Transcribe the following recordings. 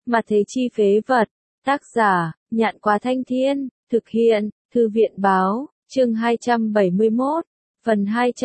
Mà thế chi phế vật. Tác giả, Nhạn Quá Thanh Thiên, thực hiện, Thư viện Báo, chương 271, phần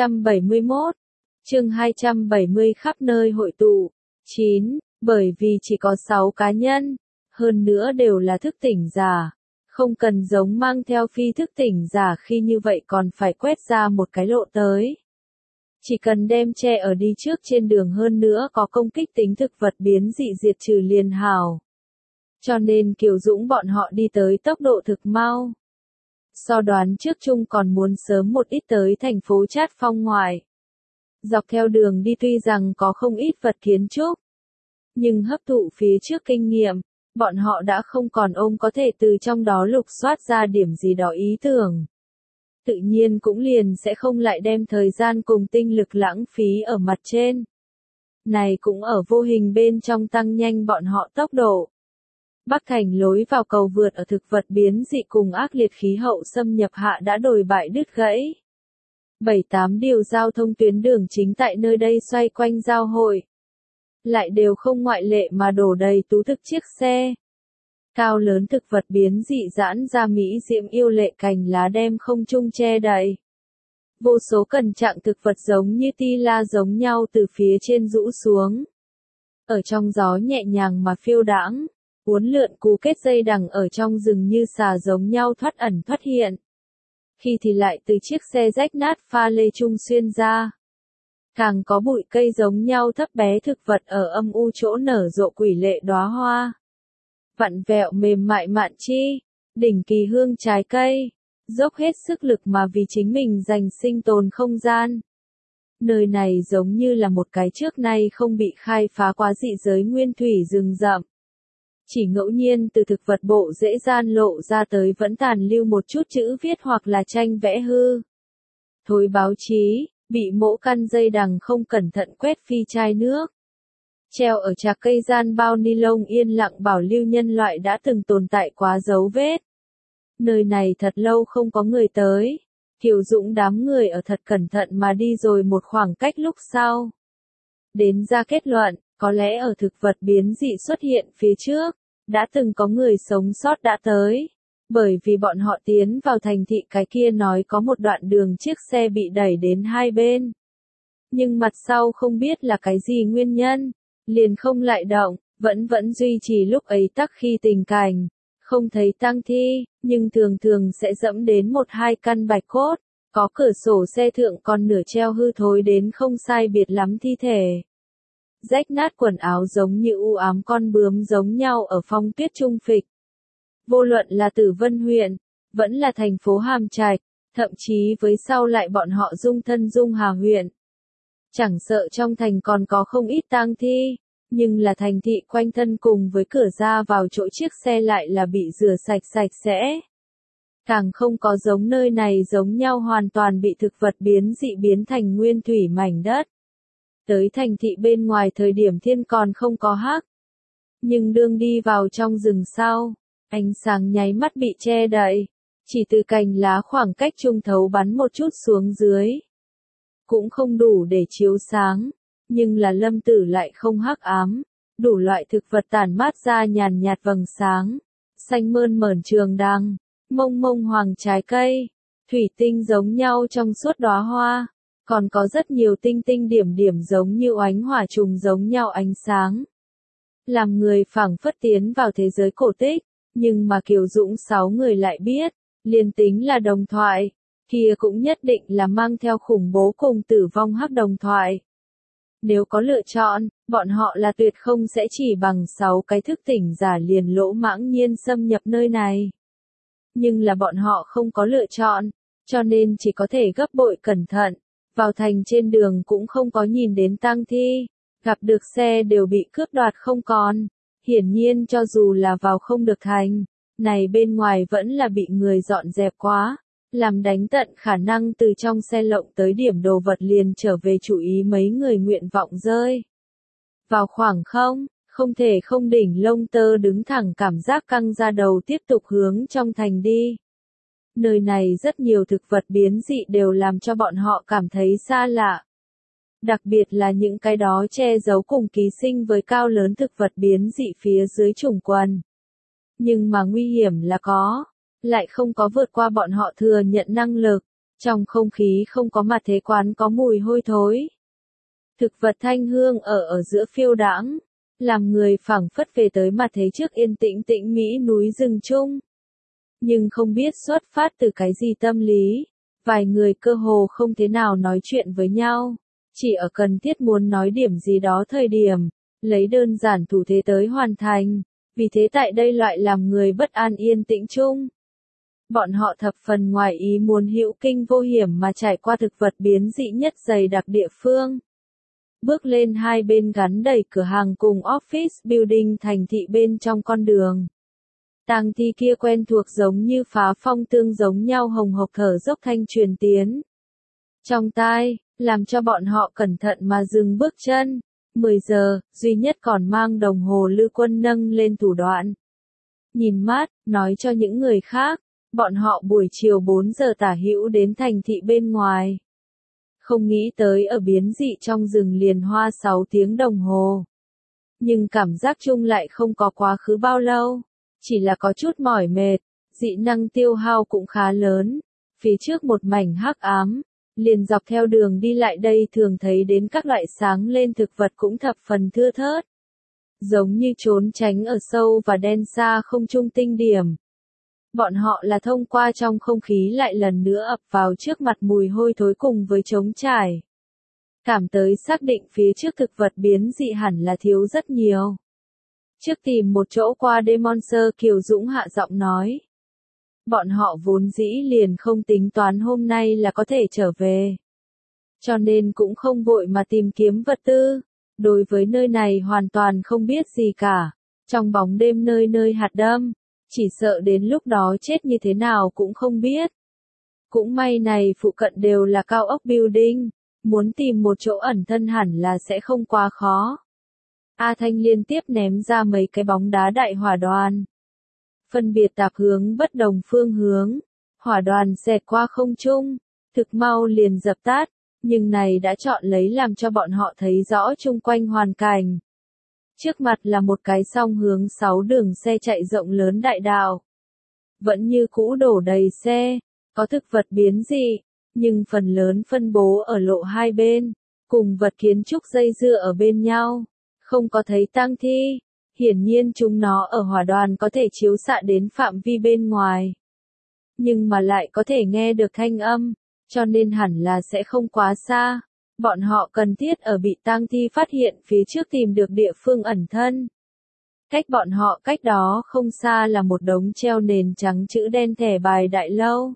271, chương 270 khắp nơi hội tụ. 9. Bởi vì chỉ có 6 cá nhân, hơn nữa đều là thức tỉnh giả. Không cần giống mang theo phi thức tỉnh giả khi như vậy còn phải quét ra một cái lộ tới. Chỉ cần đem che ở đi trước trên đường hơn nữa có công kích tính thực vật biến dị diệt trừ liền hảo. Cho nên Kiều Dũng bọn họ đi tới tốc độ thực mau. So đoán trước chung còn muốn sớm một ít tới thành phố Trát Phong ngoại. Dọc theo đường đi tuy rằng có không ít vật kiến trúc, nhưng hấp thụ phía trước kinh nghiệm, bọn họ đã không còn ôm có thể từ trong đó lục soát ra điểm gì đó ý tưởng. Tự nhiên cũng liền sẽ không lại đem thời gian cùng tinh lực lãng phí ở mặt trên. Này cũng ở vô hình bên trong tăng nhanh bọn họ tốc độ. Bắc Thành lối vào cầu vượt ở thực vật biến dị cùng ác liệt khí hậu xâm nhập hạ đã đồi bại đứt gãy. 7-8 điều giao thông tuyến đường chính tại nơi đây xoay quanh giao hội. Lại đều không ngoại lệ mà đổ đầy tú thực chiếc xe. Cao lớn thực vật biến dị giãn ra mỹ diễm yêu lệ cành lá đem không trung che đậy. Vô số cẩn trạng thực vật giống như ti la giống nhau từ phía trên rũ xuống. Ở trong gió nhẹ nhàng mà phiêu đãng, uốn lượn cú kết dây đằng ở trong rừng như xà giống nhau thoát ẩn thoát hiện. Khi thì lại từ chiếc xe rách nát pha lê trung xuyên ra. Càng có bụi cây giống nhau thấp bé thực vật ở âm u chỗ nở rộ quỷ lệ đóa hoa. Vặn vẹo mềm mại mạn chi, đỉnh kỳ hương trái cây, dốc hết sức lực mà vì chính mình giành sinh tồn không gian. Nơi này giống như là một cái trước nay không bị khai phá quá dị giới nguyên thủy rừng rậm. Chỉ ngẫu nhiên từ thực vật bộ dễ gian lộ ra tới vẫn tàn lưu một chút chữ viết hoặc là tranh vẽ hư. Thối báo chí, bị mỗ căn dây đằng không cẩn thận quét phi chai nước. Treo ở chạc cây gian bao ni lông yên lặng bảo lưu nhân loại đã từng tồn tại quá dấu vết. Nơi này thật lâu không có người tới. Kiều Dũng đám người ở thật cẩn thận mà đi rồi một khoảng cách lúc sau. Đến ra kết luận, có lẽ ở thực vật biến dị xuất hiện phía trước, đã từng có người sống sót đã tới. Bởi vì bọn họ tiến vào thành thị cái kia nói có một đoạn đường chiếc xe bị đẩy đến hai bên. Nhưng mặt sau không biết là cái gì nguyên nhân, liền không lại động, vẫn duy trì lúc ấy tắc khi tình cảnh. Không thấy tang thi, nhưng thường thường sẽ dẫm đến 1-2 căn bạch cốt, có cửa sổ xe thượng còn nửa treo hư thối đến không sai biệt lắm thi thể. Rách nát quần áo giống như u ám con bướm giống nhau ở phong tuyết trung phịch. Vô luận là Tử Vân huyện, vẫn là thành phố Hàm Trạch, thậm chí với sau lại bọn họ dung thân Dung Hà huyện. Chẳng sợ trong thành còn có không ít tang thi, nhưng là thành thị quanh thân cùng với cửa ra vào chỗ chiếc xe lại là bị rửa sạch sẽ. Càng không có giống nơi này giống nhau hoàn toàn bị thực vật biến dị biến thành nguyên thủy mảnh đất. Tới thành thị bên ngoài thời điểm thiên còn không có hắc. Nhưng đương đi vào trong rừng sau, ánh sáng nháy mắt bị che đậy, chỉ từ cành lá khoảng cách trung thấu bắn một chút xuống dưới. Cũng không đủ để chiếu sáng, nhưng là lâm tử lại không hắc ám, đủ loại thực vật tản mát ra nhàn nhạt vầng sáng, xanh mơn mởn trường đăng, mông hoàng trái cây, thủy tinh giống nhau trong suốt đóa hoa, còn có rất nhiều tinh tinh điểm điểm giống như oánh hỏa trùng giống nhau ánh sáng. Làm người phảng phất tiến vào thế giới cổ tích, nhưng mà Kiều Dũng 6 người lại biết, liền tính là đồng thoại, kia cũng nhất định là mang theo khủng bố cùng tử vong hắc đồng thoại. Nếu có lựa chọn, bọn họ là tuyệt không sẽ chỉ bằng 6 cái thức tỉnh giả liền lỗ mãng nhiên xâm nhập nơi này. Nhưng là bọn họ không có lựa chọn, cho nên chỉ có thể gấp bội cẩn thận, vào thành trên đường cũng không có nhìn đến tang thi, gặp được xe đều bị cướp đoạt không còn. Hiển nhiên cho dù là vào không được thành, này bên ngoài vẫn là bị người dọn dẹp quá. Làm đánh tận khả năng từ trong xe lộng tới điểm đồ vật liền trở về chủ ý mấy người nguyện vọng rơi. Vào khoảng không thể không đỉnh lông tơ đứng thẳng cảm giác căng ra đầu tiếp tục hướng trong thành đi. Nơi này rất nhiều thực vật biến dị đều làm cho bọn họ cảm thấy xa lạ. Đặc biệt là những cái đó che giấu cùng ký sinh với cao lớn thực vật biến dị phía dưới chủng quần. Nhưng mà nguy hiểm là có, lại không có vượt qua bọn họ thừa nhận năng lực, trong không khí không có mặt thế quán có mùi hôi thối. Thực vật thanh hương ở giữa phiêu đãng, làm người phảng phất về tới mặt thế trước yên tĩnh tĩnh mỹ núi rừng chung. Nhưng không biết xuất phát từ cái gì tâm lý, vài người cơ hồ không thế nào nói chuyện với nhau, chỉ ở cần thiết muốn nói điểm gì đó thời điểm, lấy đơn giản thủ thế tới hoàn thành, vì thế tại đây loại làm người bất an yên tĩnh chung. Bọn họ thập phần ngoài ý muốn hữu kinh vô hiểm mà trải qua thực vật biến dị nhất dày đặc địa phương. Bước lên hai bên gắn đầy cửa hàng cùng office building thành thị bên trong con đường. Tang thi kia quen thuộc giống như phá phong tương giống nhau hồng hộc thở dốc thanh truyền tiến. Trong tai, làm cho bọn họ cẩn thận mà dừng bước chân. 10 giờ, duy nhất còn mang đồng hồ Lư Quân nâng lên thủ đoạn. Nhìn mát, nói cho những người khác, bọn họ buổi chiều 4 giờ tả hữu đến thành thị bên ngoài. Không nghĩ tới ở biến dị trong rừng liền hoa 6 tiếng đồng hồ. Nhưng cảm giác chung lại không có quá khứ bao lâu, chỉ là có chút mỏi mệt, dị năng tiêu hao cũng khá lớn. Phía trước một mảnh hắc ám, liền dọc theo đường đi lại đây thường thấy đến các loại sáng lên thực vật cũng thập phần thưa thớt. Giống như trốn tránh ở sâu và đen xa không trung tinh điểm. Bọn họ là thông qua trong không khí lại lần nữa ập vào trước mặt mùi hôi thối cùng với trống trải. Cảm tới xác định phía trước thực vật biến dị hẳn là thiếu rất nhiều. Trước tìm một chỗ qua đêm Monster Kiều Dũng hạ giọng nói. Bọn họ vốn dĩ liền không tính toán hôm nay là có thể trở về. Cho nên cũng không vội mà tìm kiếm vật tư. Đối với nơi này hoàn toàn không biết gì cả. Trong bóng đêm nơi nơi hạt đâm. Chỉ sợ đến lúc đó chết như thế nào cũng không biết. Cũng may này phụ cận đều là cao ốc building. Muốn tìm một chỗ ẩn thân hẳn là sẽ không quá khó. A Thanh liên tiếp ném ra mấy cái bóng đá đại hỏa đoàn. Phân biệt tạp hướng bất đồng phương hướng. Hỏa đoàn xẹt qua không trung. Thực mau liền dập tắt. Nhưng này đã chọn lấy làm cho bọn họ thấy rõ chung quanh hoàn cảnh. Trước mặt là một cái song hướng 6 đường xe chạy rộng lớn đại đạo. Vẫn như cũ đổ đầy xe. Có thực vật biến dị. Nhưng phần lớn phân bố ở lộ hai bên. Cùng vật kiến trúc dây dưa ở bên nhau. Không có thấy tang thi. Hiển nhiên chúng nó ở hỏa đoàn có thể chiếu xạ đến phạm vi bên ngoài. Nhưng mà lại có thể nghe được thanh âm. Cho nên hẳn là sẽ không quá xa. Bọn họ cần thiết ở bị tang thi phát hiện phía trước tìm được địa phương ẩn thân. Cách bọn họ cách đó không xa là một đống treo nền trắng chữ đen thẻ bài đại lâu.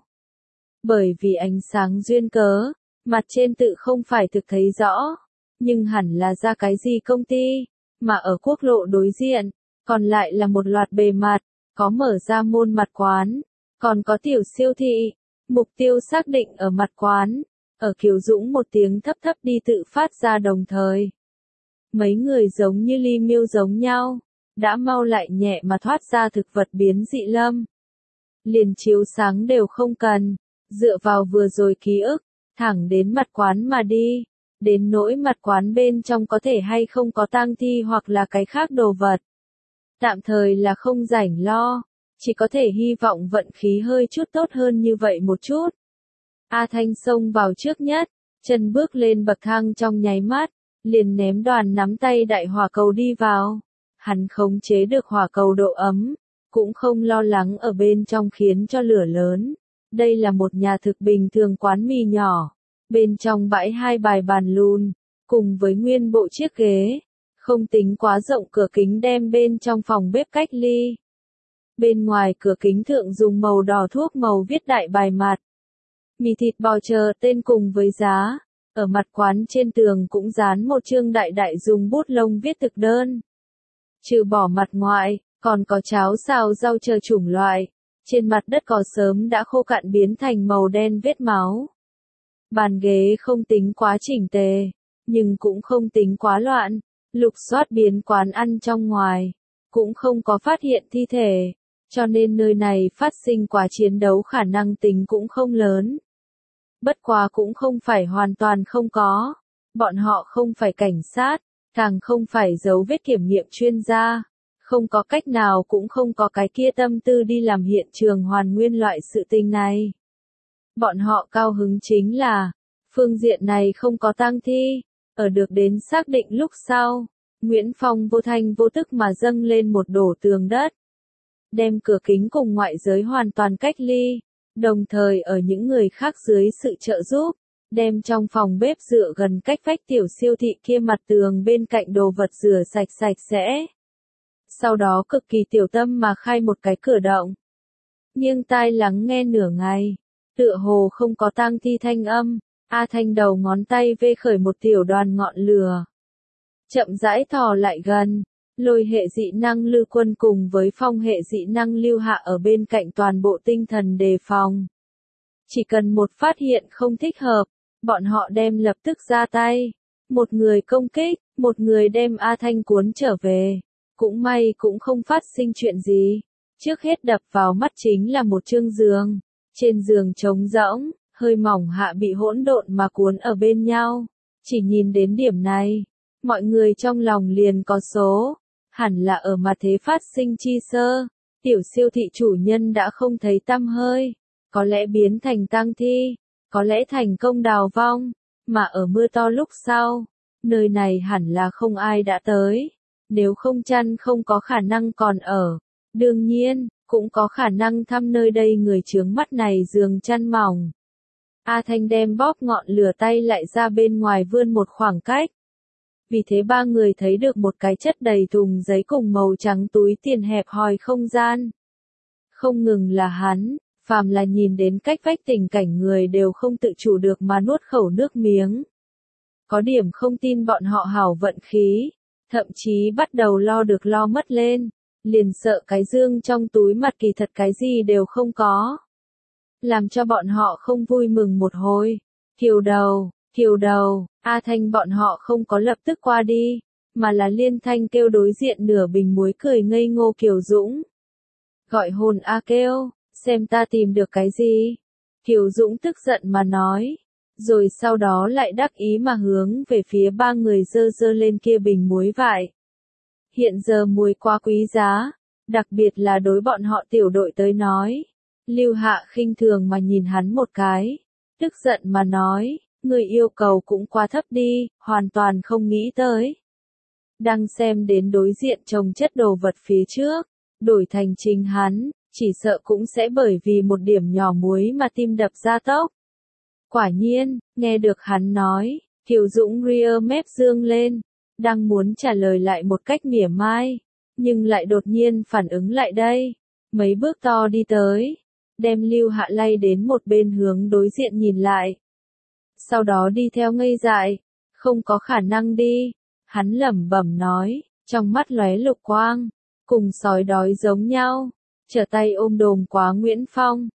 Bởi vì ánh sáng duyên cớ, mặt trên tự không phải thực thấy rõ. Nhưng hẳn là ra cái gì công ty, mà ở quốc lộ đối diện, còn lại là một loạt bề mặt, có mở ra môn mặt quán, còn có tiểu siêu thị, mục tiêu xác định ở mặt quán, ở Kiều Dũng một tiếng thấp thấp đi tự phát ra đồng thời. Mấy người giống như ly miêu giống nhau, đã mau lại nhẹ mà thoát ra thực vật biến dị lâm. Liền chiếu sáng đều không cần, dựa vào vừa rồi ký ức, thẳng đến mặt quán mà đi. Đến nỗi mặt quán bên trong có thể hay không có tang thi hoặc là cái khác đồ vật. Tạm thời là không rảnh lo, chỉ có thể hy vọng vận khí hơi chút tốt hơn như vậy một chút. A Thanh xông vào trước nhất, chân bước lên bậc thang trong nháy mắt, liền ném đoàn nắm tay đại hỏa cầu đi vào. Hắn khống chế được hỏa cầu độ ấm, cũng không lo lắng ở bên trong khiến cho lửa lớn. Đây là một nhà thực bình thường quán mì nhỏ. Bên trong bãi hai bài bàn lùn, cùng với nguyên bộ chiếc ghế, không tính quá rộng cửa kính đem bên trong phòng bếp cách ly. Bên ngoài cửa kính thượng dùng màu đỏ thuốc màu viết đại bài mặt. Mì thịt bò chờ tên cùng với giá, ở mặt quán trên tường cũng dán một chương đại đại dùng bút lông viết thực đơn. Trừ bỏ mặt ngoại, còn có cháo xào rau chờ chủng loại, trên mặt đất cỏ sớm đã khô cạn biến thành màu đen vết máu. Bàn ghế không tính quá chỉnh tề, nhưng cũng không tính quá loạn, lục soát biến quán ăn trong ngoài, cũng không có phát hiện thi thể, cho nên nơi này phát sinh quá chiến đấu khả năng tính cũng không lớn. Bất quá cũng không phải hoàn toàn không có, Bọn họ không phải cảnh sát, càng không phải dấu vết kiểm nghiệm chuyên gia. Không có cách nào cũng không có cái kia tâm tư đi làm hiện trường hoàn nguyên loại sự tình này. Bọn họ cao hứng chính là, phương diện này không có tang thi, ở được đến xác định lúc sau, Nguyễn Phong vô thanh vô tức mà dâng lên một đổ tường đất. Đem cửa kính cùng ngoại giới hoàn toàn cách ly, đồng thời ở những người khác dưới sự trợ giúp, đem trong phòng bếp dựa gần cách vách tiểu siêu thị kia mặt tường bên cạnh đồ vật rửa sạch sạch sẽ. Sau đó cực kỳ tiểu tâm mà khai một cái cửa động. Nghiêng tai lắng nghe nửa ngày, tựa hồ không có tang thi thanh âm, A Thanh đầu ngón tay vê khởi một tiểu đoàn ngọn lửa. Chậm rãi thò lại gần, lôi hệ dị năng Lư Quân cùng với phong hệ dị năng Lưu Hạ ở bên cạnh toàn bộ tinh thần đề phòng. Chỉ cần một phát hiện không thích hợp, bọn họ đem lập tức ra tay. Một người công kích, một người đem A Thanh cuốn trở về. Cũng may cũng không phát sinh chuyện gì. Trước hết đập vào mắt chính là một chương giường. Trên giường trống rỗng, hơi mỏng hạ bị hỗn độn mà cuốn ở bên nhau. Chỉ nhìn đến điểm này, mọi người trong lòng liền có số. Hẳn là ở mà thế phát sinh chi sơ. Tiểu siêu thị chủ nhân đã không thấy tăm hơi. Có lẽ biến thành tang thi, có lẽ thành công đào vong. Mà ở mưa to lúc sau, nơi này hẳn là không ai đã tới. Nếu không chăn không có khả năng còn ở. Đương nhiên, cũng có khả năng thăm nơi đây người chướng mắt này giường chăn mỏng. A Thanh đem bóp ngọn lửa tay lại ra bên ngoài vươn một khoảng cách. Vì thế ba người thấy được một cái chất đầy thùng giấy cùng màu trắng túi tiền hẹp hòi không gian. Không ngừng là hắn, phàm là nhìn đến cách vách tình cảnh người đều không tự chủ được mà nuốt khẩu nước miếng. Có điểm không tin bọn họ hảo vận khí, thậm chí bắt đầu lo được lo mất lên, liền sợ cái dương trong túi mặt kỳ thật cái gì đều không có. Làm cho bọn họ không vui mừng một hồi. Kiều đầu, A Thanh bọn họ không có lập tức qua đi, mà là liên thanh kêu đối diện nửa bình muối cười ngây ngô Kiều Dũng. Gọi hồn A kêu, xem ta tìm được cái gì. Kiều Dũng tức giận mà nói, rồi sau đó lại đắc ý mà hướng về phía ba người dơ dơ lên kia bình muối vải. Hiện giờ muối quá quý giá, đặc biệt là đối bọn họ tiểu đội tới nói. Lưu Hạ khinh thường mà nhìn hắn một cái, tức giận mà nói, người yêu cầu cũng quá thấp đi, hoàn toàn không nghĩ tới. Đang xem đến đối diện trồng chất đồ vật phía trước, đổi thành chính hắn, chỉ sợ cũng sẽ bởi vì một điểm nhỏ muối mà tim đập ra tốc. Quả nhiên, nghe được hắn nói, Kiều Dũng ria mép dương lên, đang muốn trả lời lại một cách mỉa mai, nhưng lại đột nhiên phản ứng lại đây, mấy bước to đi tới, đem Lưu Hạ lay đến một bên hướng đối diện nhìn lại. Sau đó đi theo ngây dại, không có khả năng đi, hắn lẩm bẩm nói, trong mắt lóe lục quang, cùng sói đói giống nhau, trở tay ôm đồm quá Nguyễn Phong,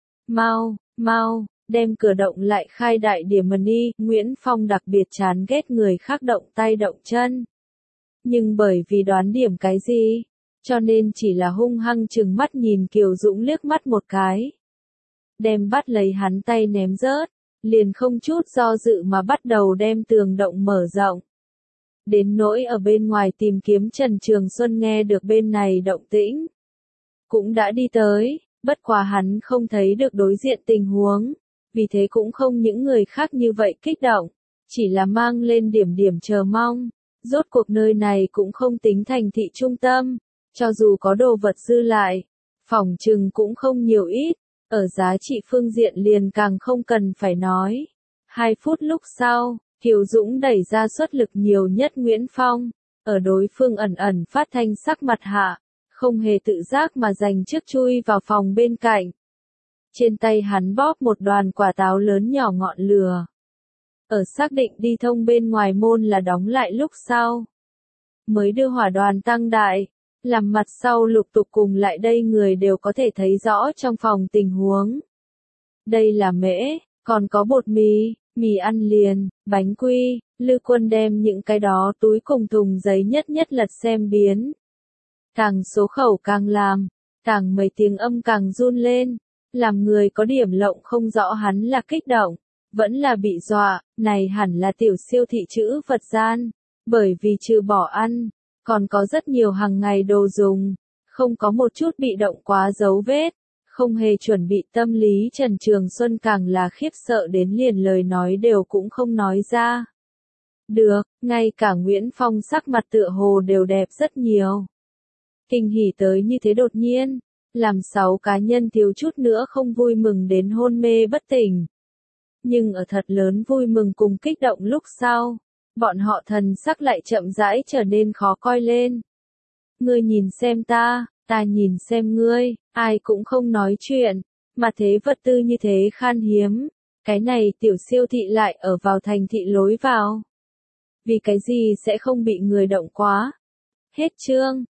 mau, đem cửa động lại khai đại điểm đi. Nguyễn Phong đặc biệt chán ghét người khác động tay động chân. Nhưng bởi vì đoán điểm cái gì, cho nên chỉ là hung hăng chừng mắt nhìn Kiều Dũng liếc mắt một cái. Đem bắt lấy hắn tay ném rớt, liền không chút do dự mà bắt đầu đem tường động mở rộng. Đến nỗi ở bên ngoài tìm kiếm Trần Trường Xuân nghe được bên này động tĩnh. Cũng đã đi tới, bất quá hắn không thấy được đối diện tình huống, vì thế cũng không những người khác như vậy kích động, chỉ là mang lên điểm chờ mong. Rốt cuộc nơi này cũng không tính thành thị trung tâm, cho dù có đồ vật dư lại, phỏng chừng cũng không nhiều ít, ở giá trị phương diện liền càng không cần phải nói. 2 phút lúc sau, Kiều Dũng đẩy ra suất lực nhiều nhất Nguyễn Phong, ở đối phương ẩn phát thanh sắc mặt hạ, không hề tự giác mà giành trước chui vào phòng bên cạnh. Trên tay hắn bóp một đoàn quả táo lớn nhỏ ngọn lửa. Ở xác định đi thông bên ngoài môn là đóng lại lúc sau. Mới đưa hỏa đoàn tăng đại, làm mặt sau lục tục cùng lại đây người đều có thể thấy rõ trong phòng tình huống. Đây là mễ, còn có bột mì ăn liền, bánh quy. Lư Quân đem những cái đó túi cùng thùng giấy nhất lật xem biến. Càng số khẩu càng làm, càng mấy tiếng âm càng run lên, làm người có điểm lộng không rõ hắn là kích động, Vẫn là bị dọa, này hẳn là tiểu siêu thị trữ vật gian, bởi vì trừ bỏ ăn, còn có rất nhiều hàng ngày đồ dùng, không có một chút bị động quá dấu vết, không hề chuẩn bị tâm lý Trần Trường Xuân càng là khiếp sợ đến liền lời nói đều cũng không nói ra. Được, ngay cả Nguyễn Phong sắc mặt tựa hồ đều đẹp rất nhiều. Kinh hỉ tới như thế đột nhiên, làm 6 cá nhân thiếu chút nữa không vui mừng đến hôn mê bất tỉnh. Nhưng ở thật lớn vui mừng cùng kích động lúc sau, bọn họ thần sắc lại chậm rãi trở nên khó coi lên. Ngươi nhìn xem ta nhìn xem ngươi, ai cũng không nói chuyện, mà thế vật tư như thế khan hiếm, cái này tiểu siêu thị lại ở vào thành thị lối vào. Vì cái gì sẽ không bị người động quá? Hết chương.